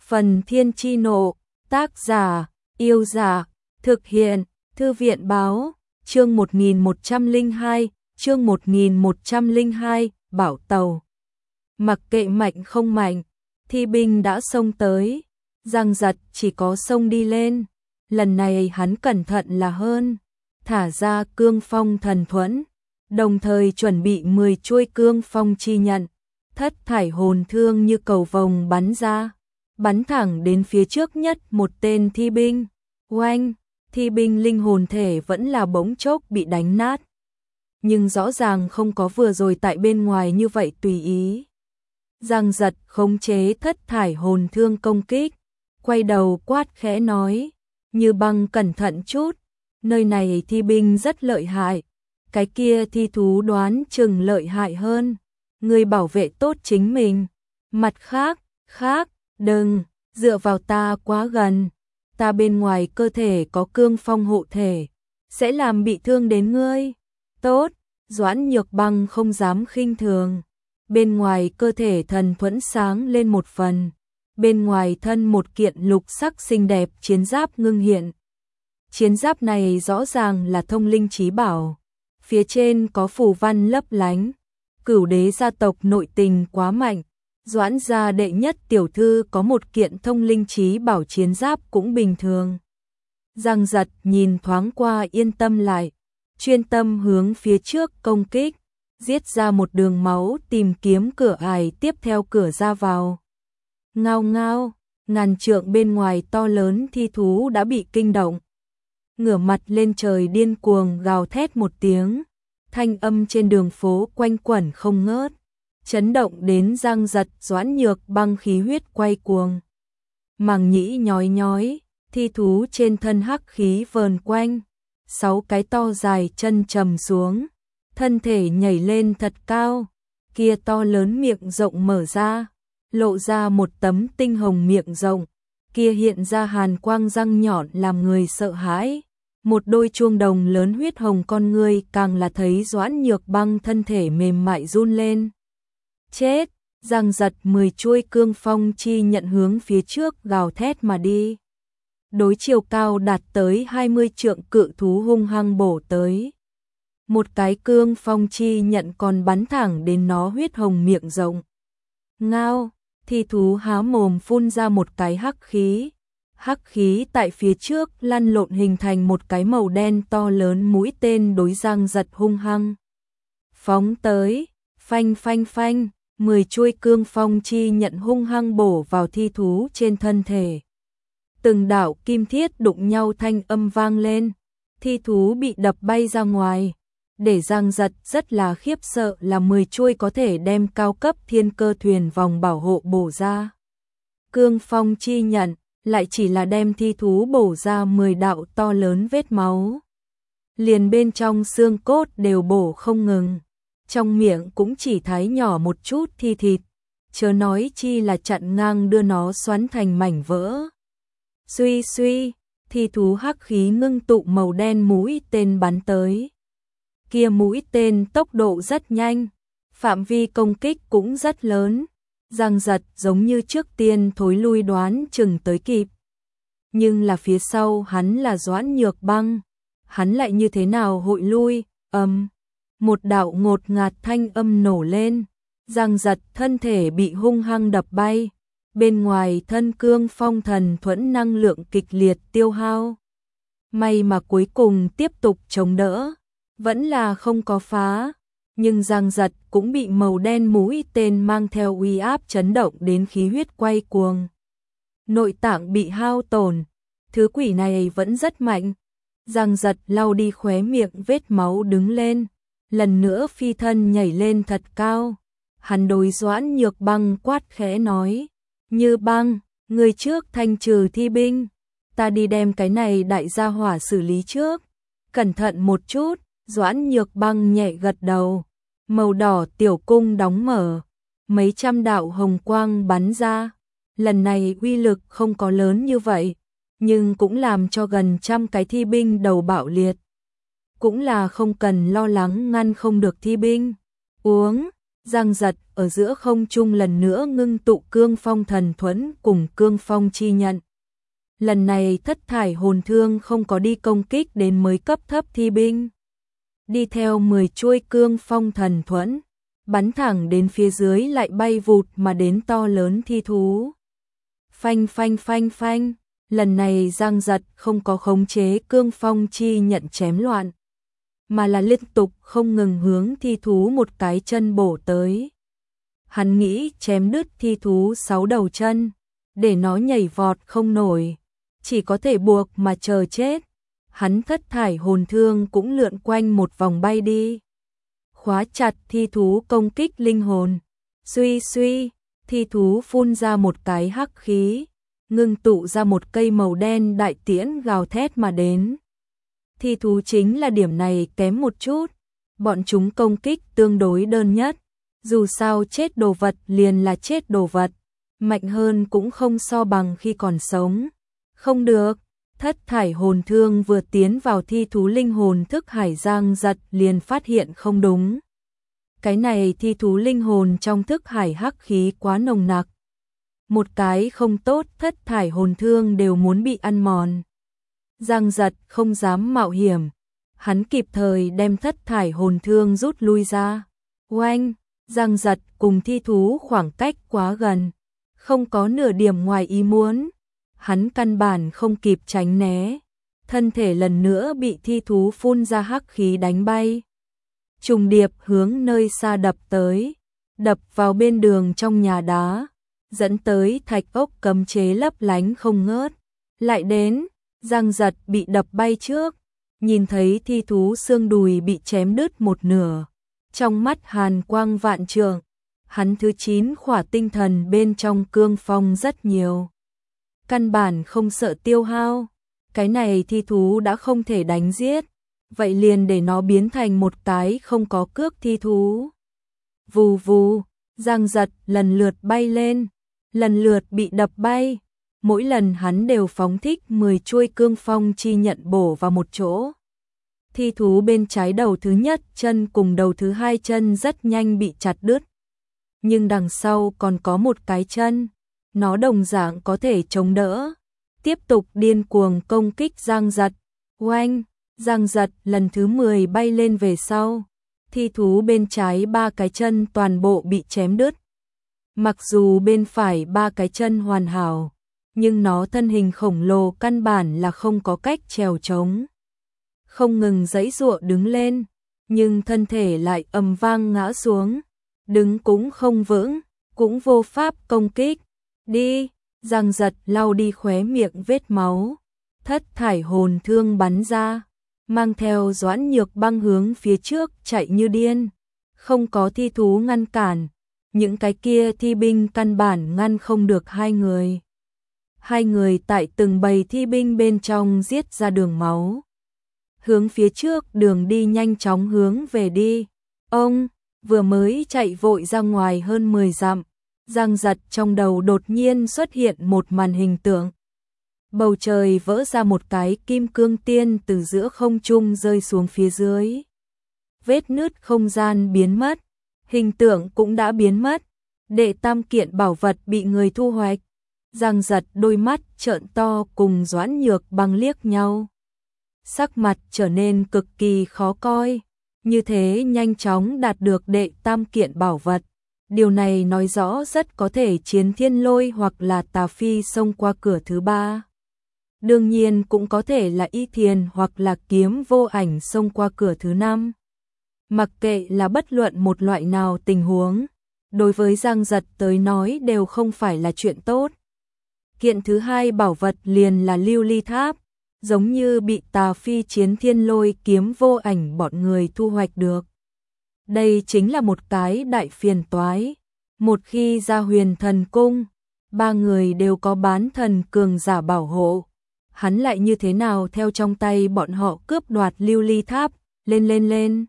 Phần Thiên Chi Nộ, tác giả, Yêu Giả, thực hiện, Thư viện Báo, chương 1102, Bảo Tàu. Mặc kệ mạnh không mạnh, thi binh đã xông tới, Giang Giật chỉ có xông đi lên, lần này hắn cẩn thận là hơn, thả ra cương phong thần thuẫn, đồng thời chuẩn bị 10 chuôi cương phong chi nhận, thất thải hồn thương như cầu vồng bắn ra, bắn thẳng đến phía trước nhất một tên thi binh. Oanh, thi binh linh hồn thể vẫn là bỗng chốc bị đánh nát. Nhưng rõ ràng không có vừa rồi tại bên ngoài như vậy tùy ý. Giang Giật khống chế thất thải hồn thương công kích, quay đầu quát khẽ nói, Như Băng cẩn thận chút, nơi này thi binh rất lợi hại, cái kia thi thú đoán chừng lợi hại hơn, người bảo vệ tốt chính mình. Mặt khác, đừng, dựa vào ta quá gần, ta bên ngoài cơ thể có cương phong hộ thể, sẽ làm bị thương đến ngươi. Tốt, Doãn Nhược Băng không dám khinh thường, bên ngoài cơ thể thần thuẫn sáng lên một phần, bên ngoài thân một kiện lục sắc xinh đẹp chiến giáp ngưng hiện. Chiến giáp này rõ ràng là thông linh chí bảo, phía trên có phù văn lấp lánh, Cửu Đế gia tộc nội tình quá mạnh, Doãn gia đệ nhất tiểu thư có một kiện thông linh chí bảo chiến giáp cũng bình thường. Giang Giật nhìn thoáng qua yên tâm lại, chuyên tâm hướng phía trước công kích, giết ra một đường máu tìm kiếm cửa ải tiếp theo cửa ra vào. Ngao ngao, ngàn trượng bên ngoài to lớn thi thú đã bị kinh động. Ngửa mặt lên trời điên cuồng gào thét một tiếng, thanh âm trên đường phố quanh quẩn không ngớt, chấn động đến Giang Giật Doãn Nhược Băng khí huyết quay cuồng. Màng nhĩ nhói nhói, thi thú trên thân hắc khí vờn quanh, 6 cái to dài chân trầm xuống, thân thể nhảy lên thật cao, kia to lớn miệng rộng mở ra, lộ ra một tấm tinh hồng miệng rộng, kia hiện ra hàn quang răng nhọn làm người sợ hãi. Một đôi chuông đồng lớn huyết hồng con ngươi càng là thấy Doãn Nhược Băng thân thể mềm mại run lên. Chết, Giang Giật 10 chuôi cương phong chi nhận hướng phía trước gào thét mà đi. Đối chiều cao đạt tới 20 trượng cự thú hung hăng bổ tới. Một cái cương phong chi nhận còn bắn thẳng đến nó huyết hồng miệng rộng. Ngao, thi thú há mồm phun ra một cái hắc khí. Hắc khí tại phía trước lăn lộn hình thành một cái màu đen to lớn mũi tên đối Giang Giật hung hăng. Phóng tới, phanh phanh phanh, 10 chuôi cương phong chi nhận hung hăng bổ vào thi thú trên thân thể. Từng đạo kim thiết đụng nhau thanh âm vang lên, thi thú bị đập bay ra ngoài. Để Giang Giật rất là khiếp sợ là 10 chuôi có thể đem cao cấp thiên cơ thuyền vòng bảo hộ bổ ra. Cương phong chi nhận lại chỉ là đem thi thú bổ ra 10 đạo to lớn vết máu. Liền bên trong xương cốt đều bổ không ngừng, trong miệng cũng chỉ thái nhỏ một chút thi thịt, chớ nói chi là chặn ngang đưa nó xoắn thành mảnh vỡ. Suy suy, thi thú hắc khí ngưng tụ màu đen mũi tên bắn tới. Kia mũi tên tốc độ rất nhanh, phạm vi công kích cũng rất lớn. Giang Giật giống như trước tiên thối lui đoán chừng tới kịp. Nhưng là phía sau hắn là Doãn Nhược Băng, hắn lại như thế nào hội lui, một đạo ngột ngạt thanh âm nổ lên, Giang Giật thân thể bị hung hăng đập bay, bên ngoài thân cương phong thần thuẫn năng lượng kịch liệt tiêu hao. May mà cuối cùng tiếp tục chống đỡ, vẫn là không có phá. Nhưng Giang Giật cũng bị màu đen mũi tên mang theo uy áp chấn động đến khí huyết quay cuồng. Nội tạng bị hao tổn, thứ quỷ này vẫn rất mạnh. Giang Giật lau đi khóe miệng vết máu đứng lên, lần nữa phi thân nhảy lên thật cao. Hắn đối Doãn Nhược Băng quát khẽ nói, Như Băng, người trước thanh trừ thi binh, ta đi đem cái này đại gia hỏa xử lý trước. Cẩn thận một chút, Doãn Nhược Băng nhẹ gật đầu. Màu đỏ tiểu cung đóng mở, mấy trăm đạo hồng quang bắn ra. Lần này uy lực không có lớn như vậy, nhưng cũng làm cho gần trăm cái thi binh đầu bạo liệt. Cũng là không cần lo lắng ngăn không được thi binh. Uống, Giang giật ở giữa không trung lần nữa ngưng tụ cương phong thần thuẫn cùng cương phong chi nhận. Lần này thất thải hồn thương không có đi công kích đến mới cấp thấp thi binh. Đi theo 10 chuôi cương phong thần thuẫn, bắn thẳng đến phía dưới lại bay vụt mà đến to lớn thi thú. Phanh phanh phanh phanh, lần này Giang giật không có khống chế cương phong chi nhận chém loạn, mà là liên tục không ngừng hướng thi thú một cái chân bổ tới. Hắn nghĩ chém đứt thi thú 6 đầu chân, để nó nhảy vọt không nổi, chỉ có thể buộc mà chờ chết. Hắn thất thải hồn thương cũng lượn quanh một vòng bay đi, khóa chặt thi thú công kích linh hồn. Suy suy, thi thú phun ra một cái hắc khí, ngưng tụ ra một cây màu đen đại tiễn gào thét mà đến. Thi thú chính là điểm này kém một chút, bọn chúng công kích tương đối đơn nhất, dù sao chết đồ vật liền là chết đồ vật, mạnh hơn cũng không so bằng khi còn sống. Không được, thất thải hồn thương vừa tiến vào thi thú linh hồn thức hải, Giang giật liền phát hiện không đúng. Cái này thi thú linh hồn trong thức hải hắc khí quá nồng nặc. Một cái không tốt thất thải hồn thương đều muốn bị ăn mòn. Giang giật không dám mạo hiểm, hắn kịp thời đem thất thải hồn thương rút lui ra. Oanh, Giang giật cùng thi thú khoảng cách quá gần, không có nửa điểm ngoài ý muốn. Hắn căn bản không kịp tránh né, thân thể lần nữa bị thi thú phun ra hắc khí đánh bay. Trùng điệp hướng nơi xa đập tới, đập vào bên đường trong nhà đá, dẫn tới thạch ốc cấm chế lấp lánh không ngớt. Lại đến, Giang giật bị đập bay trước, nhìn thấy thi thú xương đùi bị chém đứt một nửa, trong mắt hàn quang vạn trượng. Hắn thứ 9 khỏa tinh thần bên trong cương phong rất nhiều, căn bản không sợ tiêu hao. Cái này thi thú đã không thể đánh giết, vậy liền để nó biến thành một cái không có cước thi thú. Vù vù, Giang giật lần lượt bay lên, lần lượt bị đập bay. Mỗi lần hắn đều phóng thích 10 chuôi cương phong chi nhận bổ vào một chỗ. Thi thú bên trái đầu thứ nhất chân cùng đầu thứ hai chân rất nhanh bị chặt đứt, nhưng đằng sau còn có một cái chân, nó đồng dạng có thể chống đỡ, tiếp tục điên cuồng công kích Giang giật. Oanh, Giang giật lần thứ 10 bay lên về sau, thi thú bên trái 3 cái chân toàn bộ bị chém đứt. Mặc dù bên phải 3 cái chân hoàn hảo, nhưng nó thân hình khổng lồ căn bản là không có cách trèo trống. Không ngừng giãy giụa đứng lên, nhưng thân thể lại ầm vang ngã xuống, đứng cũng không vững, cũng vô pháp công kích. Đi, Giang giật lau đi khóe miệng vết máu, thất thải hồn thương bắn ra, mang theo Doãn Nhược Băng hướng phía trước chạy như điên. Không có thi thú ngăn cản, những cái kia thi binh căn bản ngăn không được hai người. Hai người tại từng bầy thi binh bên trong giết ra đường máu, hướng phía trước đường đi nhanh chóng hướng về đi. Ông vừa mới chạy vội ra ngoài hơn 10 dặm, Giang giật trong đầu đột nhiên xuất hiện một màn hình tượng. Bầu trời vỡ ra một cái kim cương tiên từ giữa không trung rơi xuống phía dưới. Vết nứt không gian biến mất, hình tượng cũng đã biến mất. Đệ tam kiện bảo vật bị người thu hoạch. Giang giật đôi mắt trợn to cùng Doãn Nhược Băng liếc nhau. Sắc mặt trở nên cực kỳ khó coi. Như thế nhanh chóng đạt được đệ tam kiện bảo vật. Điều này nói rõ rất có thể Chiến Thiên Lôi hoặc là Tà Phi xông qua cửa thứ 3. Đương nhiên cũng có thể là Y Thiền hoặc là Kiếm Vô Ảnh xông qua cửa thứ 5. Mặc kệ là bất luận một loại nào tình huống, đối với Giang giật tới nói đều không phải là chuyện tốt. Kiện thứ 2 bảo vật liền là Lưu Ly Tháp, giống như bị Tà Phi, Chiến Thiên Lôi, Kiếm Vô Ảnh bọn người thu hoạch được. Đây chính là một cái đại phiền toái. Một khi ra Huyền Thần Cung, 3 người đều có bán thần cường giả bảo hộ. Hắn lại như thế nào theo trong tay bọn họ cướp đoạt Lưu Ly Tháp, lên.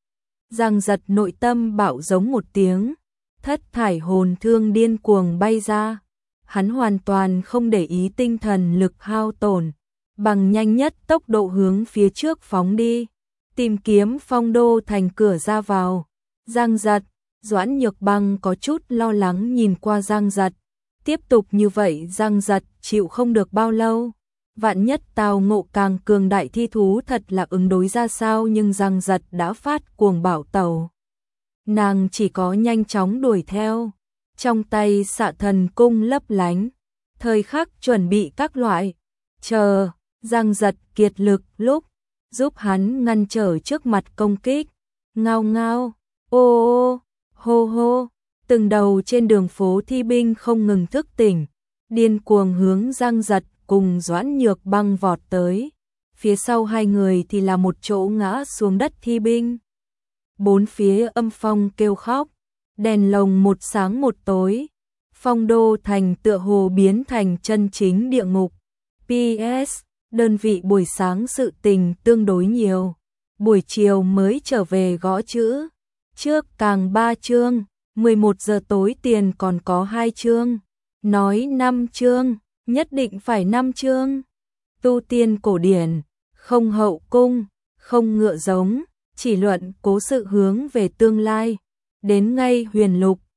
Giang giật nội tâm bạo giống một tiếng, thất thải hồn thương điên cuồng bay ra. Hắn hoàn toàn không để ý tinh thần lực hao tổn, bằng nhanh nhất tốc độ hướng phía trước phóng đi, tìm kiếm Phong Đô thành cửa ra vào. Giang giật, Doãn Nhược Băng có chút lo lắng nhìn qua Giang Giật. Tiếp tục như vậy Giang Giật chịu không được bao lâu. Vạn nhất tao ngộ càng cường đại thi thú thật là ứng đối ra sao, nhưng Giang Giật đã phát cuồng bảo tẩu. Nàng chỉ có nhanh chóng đuổi theo. Trong tay xạ thần cung lấp lánh. Thời khắc chuẩn bị các loại. Chờ, Giang Giật kiệt lực lúc. Giúp hắn ngăn trở trước mặt công kích. Ngao ngao, ô ô, hô hô. Từng đầu trên đường phố thi binh không ngừng thức tỉnh. Điên cuồng hướng Giang Giật cùng Doãn Nhược Băng vọt tới. Phía sau hai người thì là một chỗ ngã xuống đất thi binh. Bốn phía âm phong kêu khóc. Đèn lồng một sáng một tối. Phong đô thành tựa hồ biến thành chân chính địa ngục. PS, đơn vị buổi sáng sự tình tương đối nhiều. Buổi chiều mới trở về gõ chữ. Trước càng 3 chương, 11 giờ tối tiền còn có 2 chương. Nói 5 chương, nhất định phải 5 chương. Tu tiên cổ điển, không hậu cung, không ngựa giống, chỉ luận cố sự hướng về tương lai. Đến ngay huyền lục,